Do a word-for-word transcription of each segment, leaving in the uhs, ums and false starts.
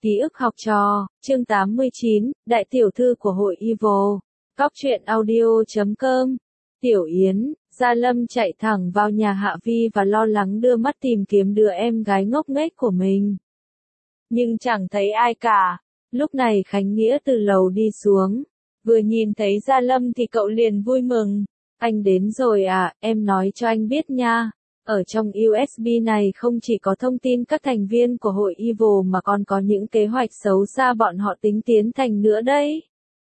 Ký ức học trò, chương tám mươi chín, Đại tiểu thư của hội Evil. Cóc truyện audio chấm com. Tiểu Yến, Gia Lâm chạy thẳng vào nhà Hạ Vi và lo lắng đưa mắt tìm kiếm đứa em gái ngốc nghếch của mình. Nhưng chẳng thấy ai cả. Lúc này Khánh Nghĩa từ lầu đi xuống. Vừa nhìn thấy Gia Lâm thì cậu liền vui mừng. Anh đến rồi à, em nói cho anh biết nha. Ở trong u ét bê này không chỉ có thông tin các thành viên của hội Evil mà còn có những kế hoạch xấu xa bọn họ tính tiến thành nữa đấy.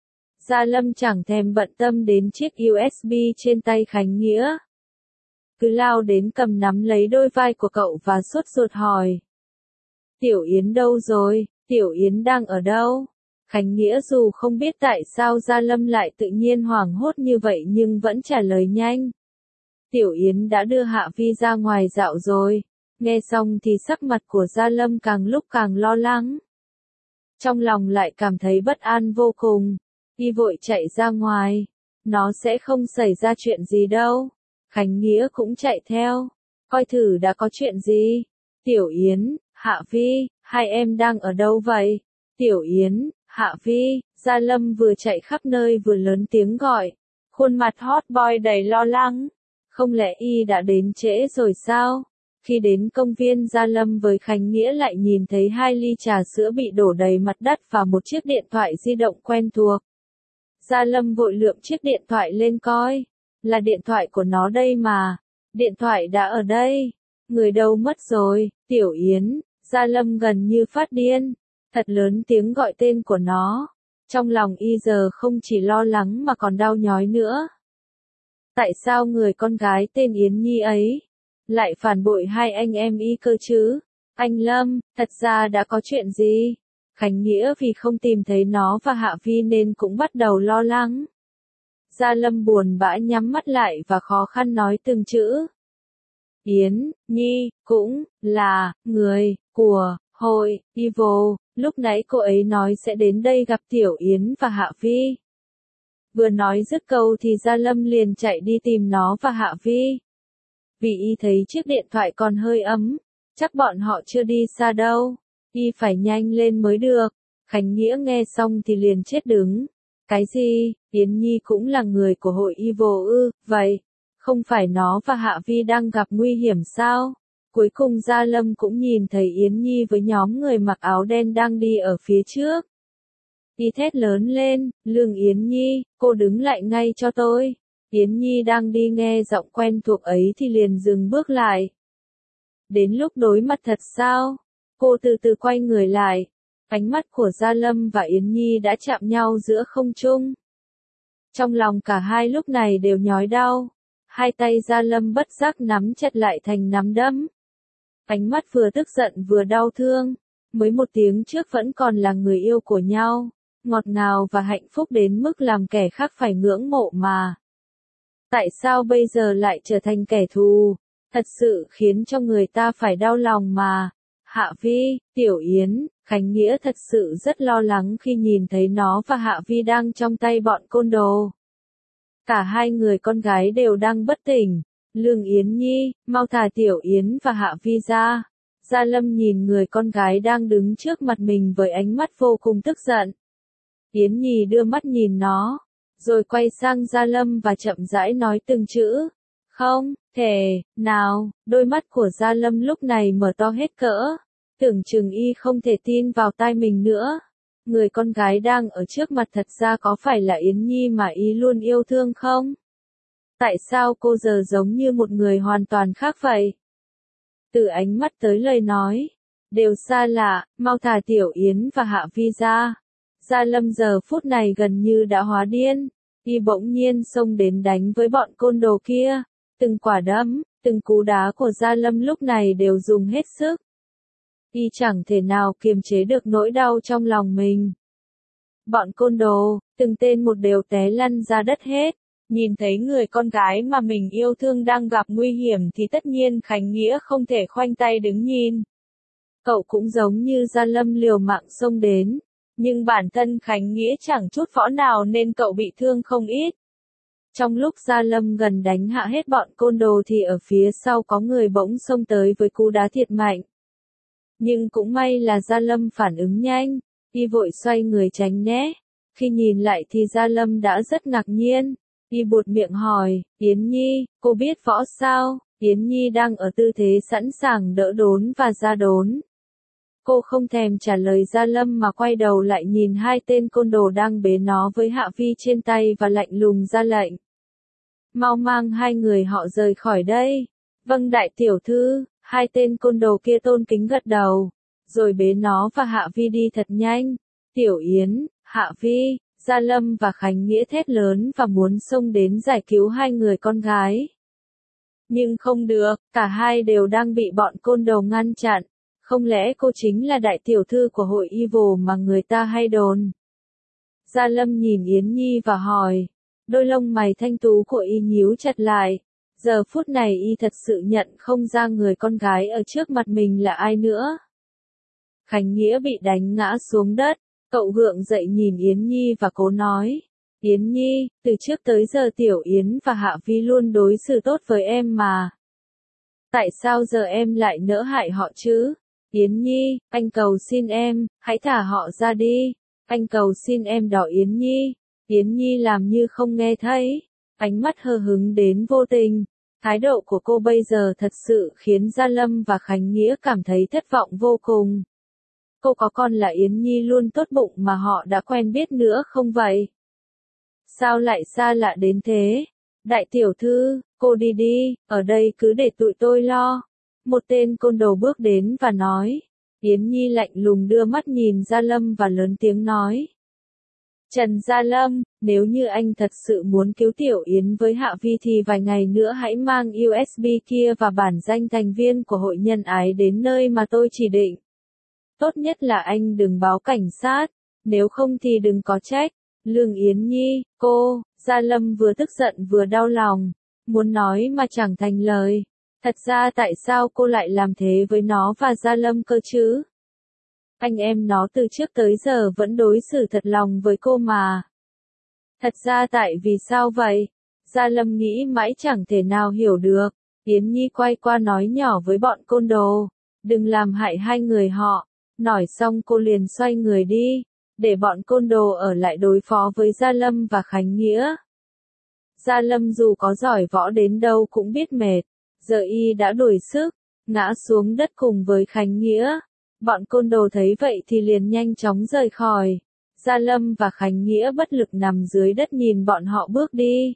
Gia Lâm chẳng thèm bận tâm đến chiếc u ét bê trên tay Khánh Nghĩa. Cứ lao đến cầm nắm lấy đôi vai của cậu và sốt ruột hỏi. Tiểu Yến đâu rồi? Tiểu Yến đang ở đâu? Khánh Nghĩa dù không biết tại sao Gia Lâm lại tự nhiên hoảng hốt như vậy nhưng vẫn trả lời nhanh. Tiểu Yến đã đưa Hạ Vi ra ngoài dạo rồi. Nghe xong thì sắc mặt của Gia Lâm càng lúc càng lo lắng. Trong lòng lại cảm thấy bất an vô cùng. Y vội chạy ra ngoài. Nó sẽ không xảy ra chuyện gì đâu. Khánh Nghĩa cũng chạy theo. Coi thử đã có chuyện gì. Tiểu Yến, Hạ Vi, hai em đang ở đâu vậy? Tiểu Yến, Hạ Vi, Gia Lâm vừa chạy khắp nơi vừa lớn tiếng gọi. Khuôn mặt hot boy đầy lo lắng. Không lẽ y đã đến trễ rồi sao? Khi đến công viên Gia Lâm với Khánh Nghĩa lại nhìn thấy hai ly trà sữa bị đổ đầy mặt đất và một chiếc điện thoại di động quen thuộc. Gia Lâm vội lượm chiếc điện thoại lên coi. Là điện thoại của nó đây mà. Điện thoại đã ở đây. Người đâu mất rồi? Tiểu Yến. Gia Lâm gần như phát điên. Thật lớn tiếng gọi tên của nó. Trong lòng y giờ không chỉ lo lắng mà còn đau nhói nữa. Tại sao người con gái tên Yến Nhi ấy lại phản bội hai anh em y cơ chứ? Anh Lâm, thật ra đã có chuyện gì? Khánh Nghĩa vì không tìm thấy nó và Hạ Vi nên cũng bắt đầu lo lắng. Gia Lâm buồn bã nhắm mắt lại và khó khăn nói từng chữ. Yến Nhi cũng là người của hội Evil. Lúc nãy cô ấy nói sẽ đến đây gặp Tiểu Yến và Hạ Vi. Vừa nói dứt câu thì Gia Lâm liền chạy đi tìm nó và Hạ Vi. Vì y thấy chiếc điện thoại còn hơi ấm, chắc bọn họ chưa đi xa đâu, y phải nhanh lên mới được. Khánh Nghĩa nghe xong thì liền chết đứng. Cái gì, Yến Nhi cũng là người của hội Evil ư? Vậy, không phải nó và Hạ Vi đang gặp nguy hiểm sao? Cuối cùng Gia Lâm cũng nhìn thấy Yến Nhi với nhóm người mặc áo đen đang đi ở phía trước. Y thét lớn lên, Lương Yến Nhi, cô đứng lại ngay cho tôi. Yến Nhi đang đi nghe giọng quen thuộc ấy thì liền dừng bước lại. Đến lúc đối mặt thật sao? Cô từ từ quay người lại. Ánh mắt của Gia Lâm và Yến Nhi đã chạm nhau giữa không trung. Trong lòng cả hai lúc này đều nhói đau. Hai tay Gia Lâm bất giác nắm chặt lại thành nắm đấm. Ánh mắt vừa tức giận vừa đau thương. Mới một tiếng trước vẫn còn là người yêu của nhau. Ngọt ngào và hạnh phúc đến mức làm kẻ khác phải ngưỡng mộ mà. Tại sao bây giờ lại trở thành kẻ thù? Thật sự khiến cho người ta phải đau lòng mà. Hạ Vi, Tiểu Yến, Khánh Nghĩa thật sự rất lo lắng khi nhìn thấy nó và Hạ Vi đang trong tay bọn côn đồ. Cả hai người con gái đều đang bất tỉnh. Lương Yến Nhi, mau thả Tiểu Yến và Hạ Vi ra. Gia Lâm nhìn người con gái đang đứng trước mặt mình với ánh mắt vô cùng tức giận. Yến Nhi đưa mắt nhìn nó, rồi quay sang Gia Lâm và chậm rãi nói từng chữ. Không thể nào, đôi mắt của Gia Lâm lúc này mở to hết cỡ. Tưởng chừng y không thể tin vào tai mình nữa. Người con gái đang ở trước mặt thật ra có phải là Yến Nhi mà y luôn yêu thương không? Tại sao cô giờ giống như một người hoàn toàn khác vậy? Từ ánh mắt tới lời nói, đều xa lạ, mau thả Tiểu Yến và Hạ Vi ra. Gia Lâm giờ phút này gần như đã hóa điên, y bỗng nhiên xông đến đánh với bọn côn đồ kia. Từng quả đấm, từng cú đá của Gia Lâm lúc này đều dùng hết sức. Y chẳng thể nào kiềm chế được nỗi đau trong lòng mình. Bọn côn đồ, từng tên một đều té lăn ra đất hết. Nhìn thấy người con gái mà mình yêu thương đang gặp nguy hiểm thì tất nhiên Khánh Nghĩa không thể khoanh tay đứng nhìn. Cậu cũng giống như Gia Lâm liều mạng xông đến. Nhưng bản thân Khánh Nghĩa chẳng chút võ nào nên cậu bị thương không ít. Trong lúc Gia Lâm gần đánh hạ hết bọn côn đồ thì ở phía sau có người bỗng xông tới với cú đá thiệt mạnh. Nhưng cũng may là Gia Lâm phản ứng nhanh, y vội xoay người tránh né. Khi nhìn lại thì Gia Lâm đã rất ngạc nhiên, y buột miệng hỏi, Yến Nhi, cô biết võ sao? Yến Nhi đang ở tư thế sẵn sàng đỡ đốn và ra đốn. Cô không thèm trả lời Gia Lâm mà quay đầu lại nhìn hai tên côn đồ đang bế nó với Hạ Vi trên tay và lạnh lùng ra lệnh. Mau mang hai người họ rời khỏi đây. Vâng đại tiểu thư, hai tên côn đồ kia tôn kính gật đầu, rồi bế nó và Hạ Vi đi thật nhanh. Tiểu Yến, Hạ Vi, Gia Lâm và Khánh Nghĩa thét lớn và muốn xông đến giải cứu hai người con gái. Nhưng không được, cả hai đều đang bị bọn côn đồ ngăn chặn. Không lẽ cô chính là đại tiểu thư của hội Evil mà người ta hay đồn? Gia Lâm nhìn Yến Nhi và hỏi. Đôi lông mày thanh tú của y nhíu chặt lại. Giờ phút này y thật sự nhận không ra người con gái ở trước mặt mình là ai nữa. Khánh Nghĩa bị đánh ngã xuống đất. Cậu gượng dậy nhìn Yến Nhi và cố nói. Yến Nhi, từ trước tới giờ Tiểu Yến và Hạ Vi luôn đối xử tốt với em mà. Tại sao giờ em lại nỡ hại họ chứ? Yến Nhi, anh cầu xin em, hãy thả họ ra đi. Anh cầu xin em đó Yến Nhi. Yến Nhi làm như không nghe thấy. Ánh mắt hờ hững đến vô tình. Thái độ của cô bây giờ thật sự khiến Gia Lâm và Khánh Nghĩa cảm thấy thất vọng vô cùng. Cô có con là Yến Nhi luôn tốt bụng mà họ đã quen biết nữa không vậy? Sao lại xa lạ đến thế? Đại tiểu thư, cô đi đi, ở đây cứ để tụi tôi lo. Một tên côn đồ bước đến và nói. Yến Nhi lạnh lùng đưa mắt nhìn Gia Lâm và lớn tiếng nói. Trần Gia Lâm, nếu như anh thật sự muốn cứu Tiểu Yến với Hạ Vi thì vài ngày nữa hãy mang u ét bê kia và bản danh thành viên của hội nhân ái đến nơi mà tôi chỉ định. Tốt nhất là anh đừng báo cảnh sát, nếu không thì đừng có trách. Lương Yến Nhi, cô, Gia Lâm vừa tức giận vừa đau lòng, muốn nói mà chẳng thành lời. Thật ra tại sao cô lại làm thế với nó và Gia Lâm cơ chứ? Anh em nó từ trước tới giờ vẫn đối xử thật lòng với cô mà. Thật ra tại vì sao vậy? Gia Lâm nghĩ mãi chẳng thể nào hiểu được. Yến Nhi quay qua nói nhỏ với bọn côn đồ. Đừng làm hại hai người họ. Nói xong cô liền xoay người đi. Để bọn côn đồ ở lại đối phó với Gia Lâm và Khánh Nghĩa. Gia Lâm dù có giỏi võ đến đâu cũng biết mệt. Giờ y đã đuổi sức. Ngã xuống đất cùng với Khánh Nghĩa. Bọn côn đồ thấy vậy thì liền nhanh chóng rời khỏi. Gia Lâm và Khánh Nghĩa bất lực nằm dưới đất nhìn bọn họ bước đi.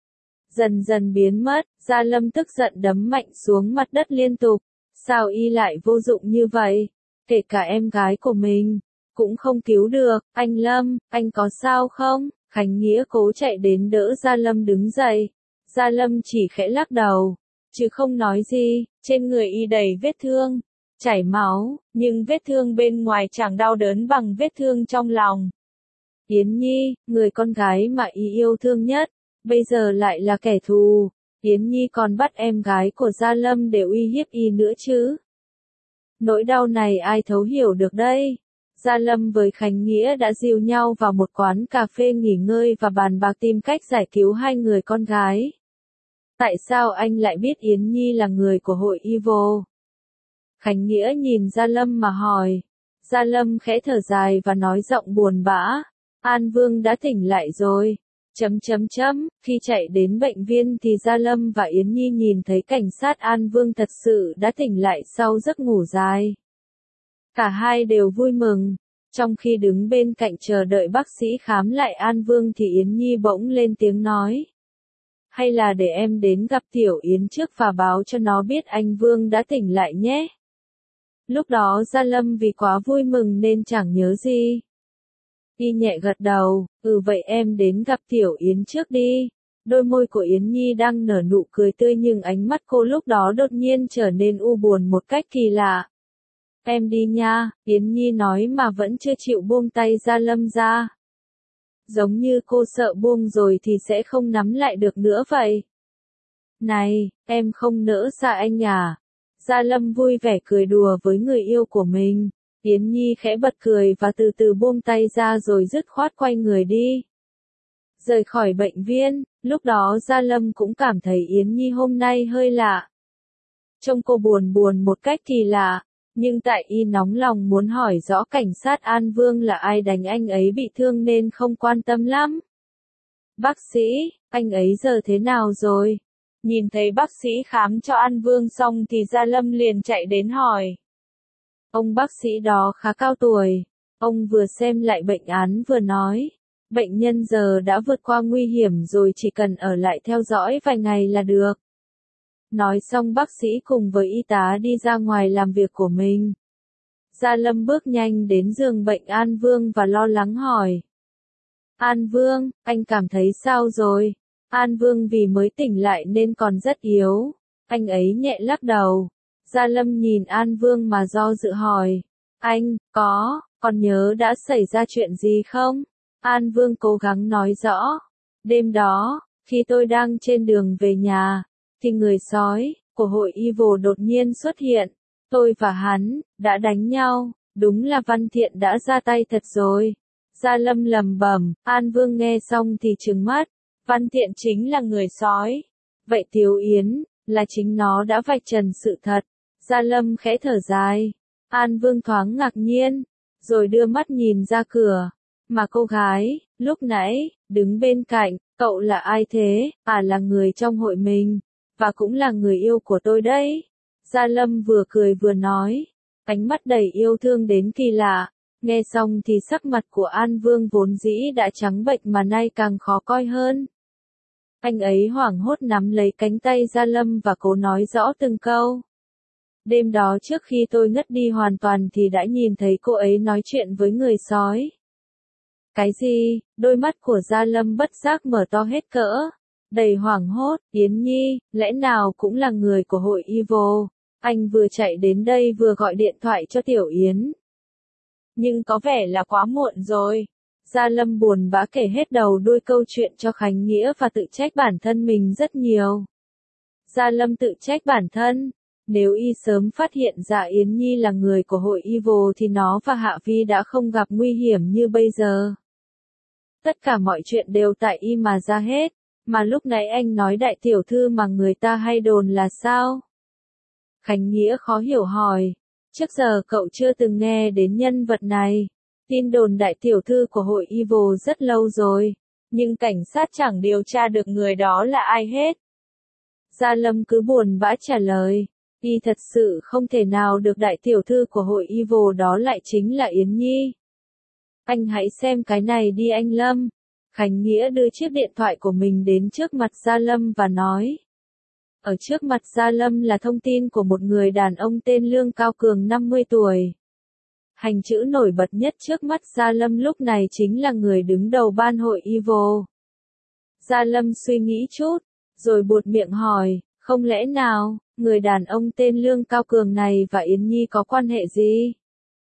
Dần dần biến mất, Gia Lâm tức giận đấm mạnh xuống mặt đất liên tục. Sao y lại vô dụng như vậy? Kể cả em gái của mình, cũng không cứu được. Anh Lâm, anh có sao không? Khánh Nghĩa cố chạy đến đỡ Gia Lâm đứng dậy. Gia Lâm chỉ khẽ lắc đầu, chứ không nói gì. Trên người y đầy vết thương, chảy máu, nhưng vết thương bên ngoài chẳng đau đớn bằng vết thương trong lòng. Yến Nhi, người con gái mà y yêu thương nhất, bây giờ lại là kẻ thù. Yến Nhi còn bắt em gái của Gia Lâm để uy hiếp y nữa chứ. Nỗi đau này ai thấu hiểu được đây? Gia Lâm với Khánh Nghĩa đã dìu nhau vào một quán cà phê nghỉ ngơi và bàn bạc tìm cách giải cứu hai người con gái. Tại sao anh lại biết Yến Nhi là người của hội Evil? Khánh Nghĩa nhìn Gia Lâm mà hỏi. Gia Lâm khẽ thở dài và nói giọng buồn bã. An Vương đã tỉnh lại rồi. Chấm chấm chấm, khi chạy đến bệnh viện thì Gia Lâm và Yến Nhi nhìn thấy cảnh sát An Vương thật sự đã tỉnh lại sau giấc ngủ dài. Cả hai đều vui mừng. Trong khi đứng bên cạnh chờ đợi bác sĩ khám lại An Vương thì Yến Nhi bỗng lên tiếng nói. Hay là để em đến gặp Tiểu Yến trước và báo cho nó biết anh Vương đã tỉnh lại nhé. Lúc đó Gia Lâm vì quá vui mừng nên chẳng nhớ gì. Y nhẹ gật đầu, ừ vậy em đến gặp Tiểu Yến trước đi. Đôi môi của Yến Nhi đang nở nụ cười tươi nhưng ánh mắt cô lúc đó đột nhiên trở nên u buồn một cách kỳ lạ. Em đi nha, Yến Nhi nói mà vẫn chưa chịu buông tay Gia Lâm ra. Giống như cô sợ buông rồi thì sẽ không nắm lại được nữa vậy. Này, em không nỡ xa anh à? Gia Lâm vui vẻ cười đùa với người yêu của mình. Yến Nhi khẽ bật cười và từ từ buông tay ra rồi dứt khoát quay người đi. Rời khỏi bệnh viện, lúc đó Gia Lâm cũng cảm thấy Yến Nhi hôm nay hơi lạ. Trông cô buồn buồn một cách kỳ lạ. Nhưng tại y nóng lòng muốn hỏi rõ cảnh sát An Vương là ai đánh anh ấy bị thương nên không quan tâm lắm. Bác sĩ, anh ấy giờ thế nào rồi? Nhìn thấy bác sĩ khám cho An Vương xong thì Gia Lâm liền chạy đến hỏi. Ông bác sĩ đó khá cao tuổi. Ông vừa xem lại bệnh án vừa nói. Bệnh nhân giờ đã vượt qua nguy hiểm rồi, chỉ cần ở lại theo dõi vài ngày là được. Nói xong bác sĩ cùng với y tá đi ra ngoài làm việc của mình. Gia Lâm bước nhanh đến giường bệnh An Vương và lo lắng hỏi. An Vương, anh cảm thấy sao rồi? An Vương vì mới tỉnh lại nên còn rất yếu. Anh ấy nhẹ lắc đầu. Gia Lâm nhìn An Vương mà do dự hỏi. Anh, có, còn nhớ đã xảy ra chuyện gì không? An Vương cố gắng nói rõ. Đêm đó, khi tôi đang trên đường về nhà, thì người sói của hội Evil đột nhiên xuất hiện. Tôi và hắn đã đánh nhau, đúng là Văn Thiện đã ra tay thật rồi. Gia Lâm lầm bầm, An Vương nghe xong thì trừng mắt. Văn Thiện chính là người sói. Vậy Tiếu Yến, là chính nó đã vạch trần sự thật. Gia Lâm khẽ thở dài. An Vương thoáng ngạc nhiên, rồi đưa mắt nhìn ra cửa. Mà cô gái, lúc nãy, đứng bên cạnh, cậu là ai thế? À, là người trong hội mình, và cũng là người yêu của tôi đấy. Gia Lâm vừa cười vừa nói, ánh mắt đầy yêu thương đến kỳ lạ. Nghe xong thì sắc mặt của An Vương vốn dĩ đã trắng bệch mà nay càng khó coi hơn. Anh ấy hoảng hốt nắm lấy cánh tay Gia Lâm và cố nói rõ từng câu. Đêm đó trước khi tôi ngất đi hoàn toàn thì đã nhìn thấy cô ấy nói chuyện với người sói. Cái gì? Đôi mắt của Gia Lâm bất giác mở to hết cỡ. Đầy hoảng hốt, Yến Nhi, lẽ nào cũng là người của hội Evil? Anh vừa chạy đến đây vừa gọi điện thoại cho Tiểu Yến. Nhưng có vẻ là quá muộn rồi. Gia Lâm buồn bã kể hết đầu đuôi câu chuyện cho Khánh Nghĩa và tự trách bản thân mình rất nhiều. Gia Lâm tự trách bản thân. Nếu y sớm phát hiện ra Yến Nhi là người của hội Evil thì nó và Hạ Vi đã không gặp nguy hiểm như bây giờ. Tất cả mọi chuyện đều tại y mà ra hết. Mà lúc nãy anh nói đại tiểu thư mà người ta hay đồn là sao? Khánh Nghĩa khó hiểu hỏi. Trước giờ cậu chưa từng nghe đến nhân vật này. Tin đồn đại tiểu thư của hội Evil rất lâu rồi. Nhưng cảnh sát chẳng điều tra được người đó là ai hết. Gia Lâm cứ buồn bã trả lời. Y thật sự không thể nào được đại tiểu thư của hội Evil đó lại chính là Yến Nhi. Anh hãy xem cái này đi anh Lâm. Khánh Nghĩa đưa chiếc điện thoại của mình đến trước mặt Gia Lâm và nói. Ở trước mặt Gia Lâm là thông tin của một người đàn ông tên Lương Cao Cường năm mươi tuổi. Hành chữ nổi bật nhất trước mắt Gia Lâm lúc này chính là người đứng đầu ban hội Evil. Gia Lâm suy nghĩ chút, rồi buột miệng hỏi, không lẽ nào, người đàn ông tên Lương Cao Cường này và Yến Nhi có quan hệ gì?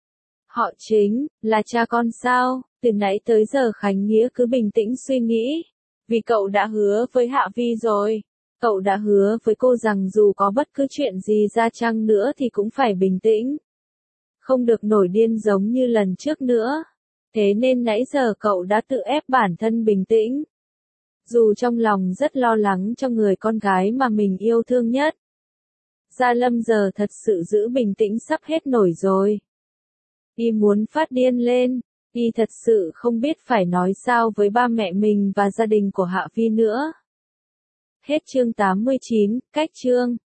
Họ chính là cha con sao? Từ nãy tới giờ Khánh Nghĩa cứ bình tĩnh suy nghĩ. Vì cậu đã hứa với Hạ Vi rồi. Cậu đã hứa với cô rằng dù có bất cứ chuyện gì ra chăng nữa thì cũng phải bình tĩnh. Không được nổi điên giống như lần trước nữa. Thế nên nãy giờ cậu đã tự ép bản thân bình tĩnh. Dù trong lòng rất lo lắng cho người con gái mà mình yêu thương nhất. Gia Lâm giờ thật sự giữ bình tĩnh sắp hết nổi rồi. Y muốn phát điên lên. Y thật sự không biết phải nói sao với ba mẹ mình và gia đình của Hạ Vi nữa. Hết chương tám mươi chín, cách chương.